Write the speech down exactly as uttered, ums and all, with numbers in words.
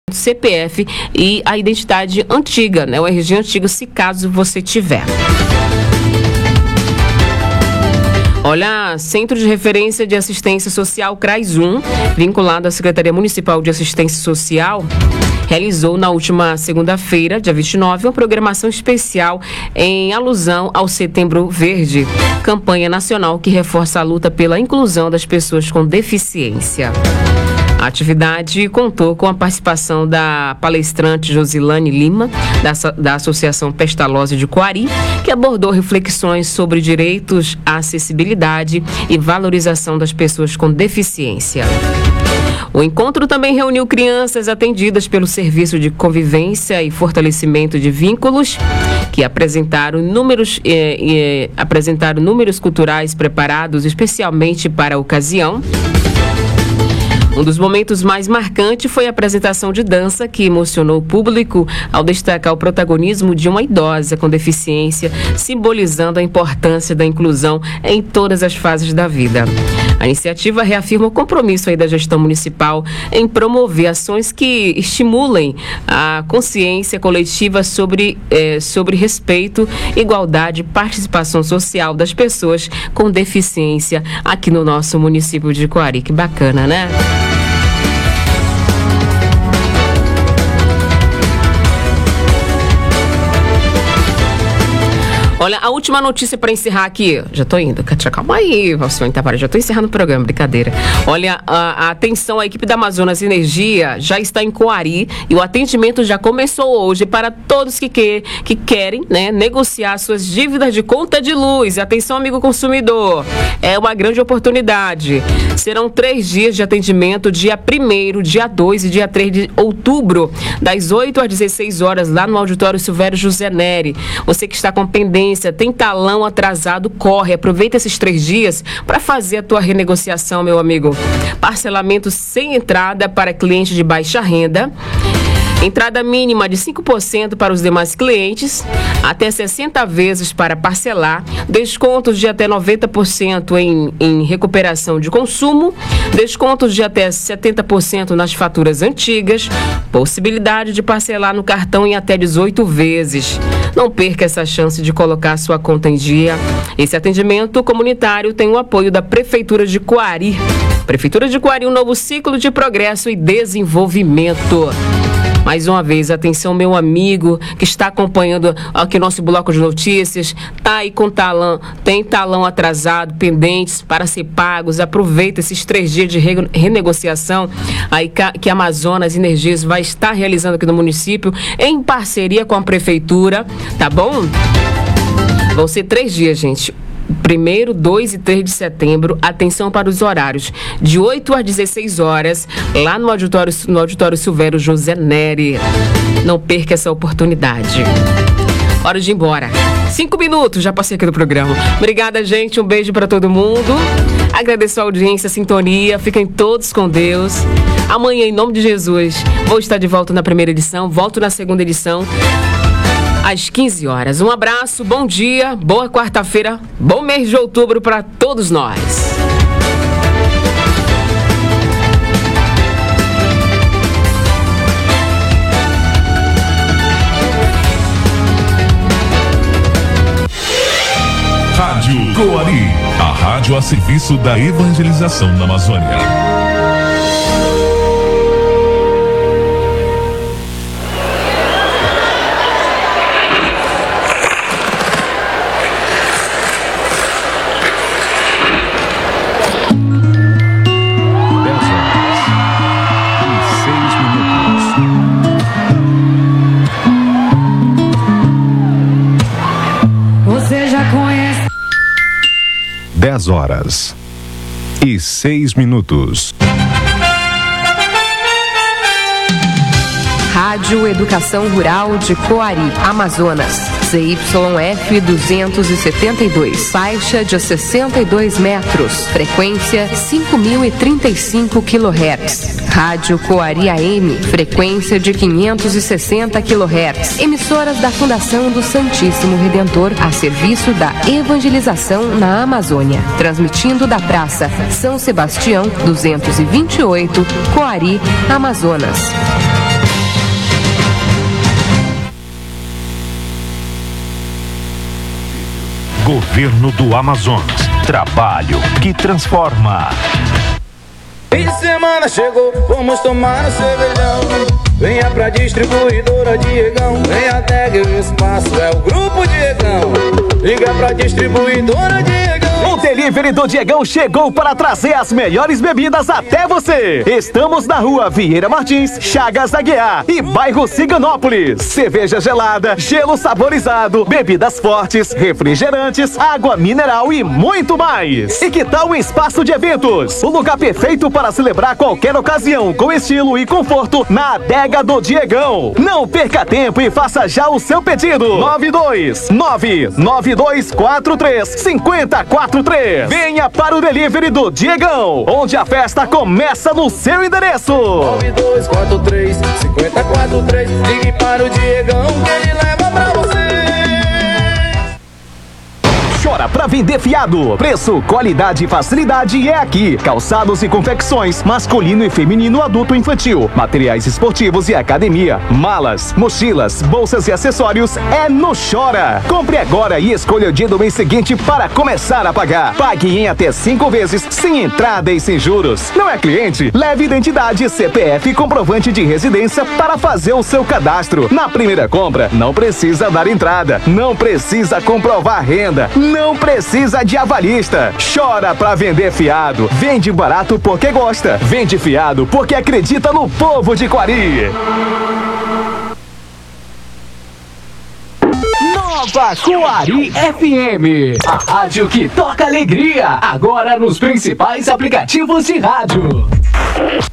C P F e a identidade antiga, né? O R G antigo, se caso você tiver. Olha, Centro de Referência de Assistência Social CRAS um, vinculado à Secretaria Municipal de Assistência Social, realizou na última segunda-feira, dia vinte e nove, uma programação especial em alusão ao Setembro Verde, campanha nacional que reforça a luta pela inclusão das pessoas com deficiência. A atividade contou com a participação da palestrante Josilane Lima, da, da Associação Pestalozzi de Coari, que abordou reflexões sobre direitos à acessibilidade e valorização das pessoas com deficiência. O encontro também reuniu crianças atendidas pelo Serviço de Convivência e Fortalecimento de Vínculos, que apresentaram números, eh, eh, apresentaram números culturais preparados especialmente para a ocasião. Um dos momentos mais marcantes foi a apresentação de dança, que emocionou o público ao destacar o protagonismo de uma idosa com deficiência, simbolizando a importância da inclusão em todas as fases da vida. A iniciativa reafirma o compromisso aí da gestão municipal em promover ações que estimulem a consciência coletiva sobre, eh, sobre respeito, igualdade e participação social das pessoas com deficiência aqui no nosso município de Coari. Que bacana, né? Olha, a última notícia para encerrar aqui. Já tô indo. Calma aí, Valcione Tavares. Já tô encerrando o programa, brincadeira. Olha, a, a atenção, a equipe da Amazonas Energia já está em Coari e o atendimento já começou hoje para todos que, que, que querem, né, negociar suas dívidas de conta de luz. Atenção, amigo consumidor. É uma grande oportunidade. Serão três dias de atendimento, dia primeiro, dia dois e dia três de outubro, das oito às dezesseis horas, lá no Auditório Silvério José Neri. Você que está com pendência, tem talão atrasado, corre, aproveita esses três dias para fazer a tua renegociação, meu amigo. Parcelamento sem entrada para clientes de baixa renda. Entrada mínima de cinco por cento para os demais clientes, até sessenta vezes para parcelar, descontos de até noventa por cento em, em recuperação de consumo, descontos de até setenta por cento nas faturas antigas, possibilidade de parcelar no cartão em até dezoito vezes. Não perca essa chance de colocar sua conta em dia. Esse atendimento comunitário tem o apoio da Prefeitura de Coari. Prefeitura de Coari, um novo ciclo de progresso e desenvolvimento. Mais uma vez, atenção, meu amigo que está acompanhando aqui nosso bloco de notícias, tá aí com talão, tem talão atrasado, pendentes para ser pagos. Aproveita esses três dias de re- renegociação aí que a Amazonas Energias vai estar realizando aqui no município, em parceria com a Prefeitura, tá bom? Vão ser três dias, gente. Primeiro, dois e três de setembro, atenção para os horários, de oito às dezesseis horas, lá no auditório, no auditório Silvério José Neri. Não perca essa oportunidade. Hora de ir embora. Cinco minutos, já passei aqui do programa. Obrigada, gente. Um beijo para todo mundo. Agradeço a audiência, a sintonia. Fiquem todos com Deus. Amanhã, em nome de Jesus, vou estar de volta na primeira edição. Volto na segunda edição, às quinze horas. Um abraço, bom dia, boa quarta-feira, bom mês de outubro para todos nós. Rádio Coari, a rádio a serviço da evangelização na Amazônia. dez horas e seis minutos. Rádio Educação Rural de Coari, Amazonas. C Y F duzentos e setenta e dois, faixa de sessenta e dois metros, frequência cinco mil e trinta e cinco quilohertz. Rádio Coari A M, frequência de quinhentos e sessenta quilohertz. Emissoras da Fundação do Santíssimo Redentor a serviço da evangelização na Amazônia. Transmitindo da Praça São Sebastião duzentos e vinte e oito, Coari, Amazonas. Governo do Amazonas. Trabalho que transforma. Fim de semana chegou, vamos tomar um cervejão. Venha pra distribuidora Diegão. Venha até o espaço, é o Grupo Diegão. Liga pra distribuidora Diegão. O delivery do Diegão chegou para trazer as melhores bebidas até você. Estamos na rua Vieira Martins, Chagas Aguiar e bairro Ciganópolis. Cerveja gelada, gelo saborizado, bebidas fortes, refrigerantes, água mineral e muito mais. E que tal um espaço de eventos? O lugar perfeito para celebrar qualquer ocasião com estilo e conforto na adega do Diegão. Não perca tempo e faça já o seu pedido. nove dois nove nove dois quatro três cinco quatro três. Venha para o delivery do Diegão, onde a festa começa no seu endereço. nove dois quatro três cinco quatro três. Ligue para o Diegão que ele leva pra você. Chora pra vender fiado. Preço, qualidade e facilidade é aqui. Calçados e confecções, masculino e feminino, adulto e infantil. Materiais esportivos e academia. Malas, mochilas, bolsas e acessórios é no Chora. Compre agora e escolha o dia do mês seguinte para começar a pagar. Pague em até cinco vezes, sem entrada e sem juros. Não é cliente? Leve identidade, C P F e comprovante de residência para fazer o seu cadastro. Na primeira compra, não precisa dar entrada. Não precisa comprovar renda. Não precisa de avalista. Chora pra vender fiado. Vende barato porque gosta. Vende fiado porque acredita no povo de Coari. Nova Coari F M. A rádio que toca alegria. Agora nos principais aplicativos de rádio.